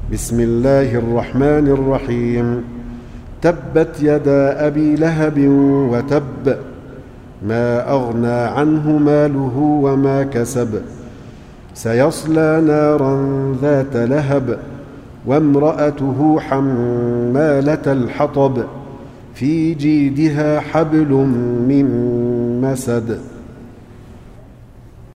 بسم الله الرحمن الرحيم. تبت يدا أبي لهب وتب، ما أغنى عنه ماله وما كسب، سيصلى نارا ذات لهب، وامرأته حمالة الحطب، في جيدها حبل من مسد.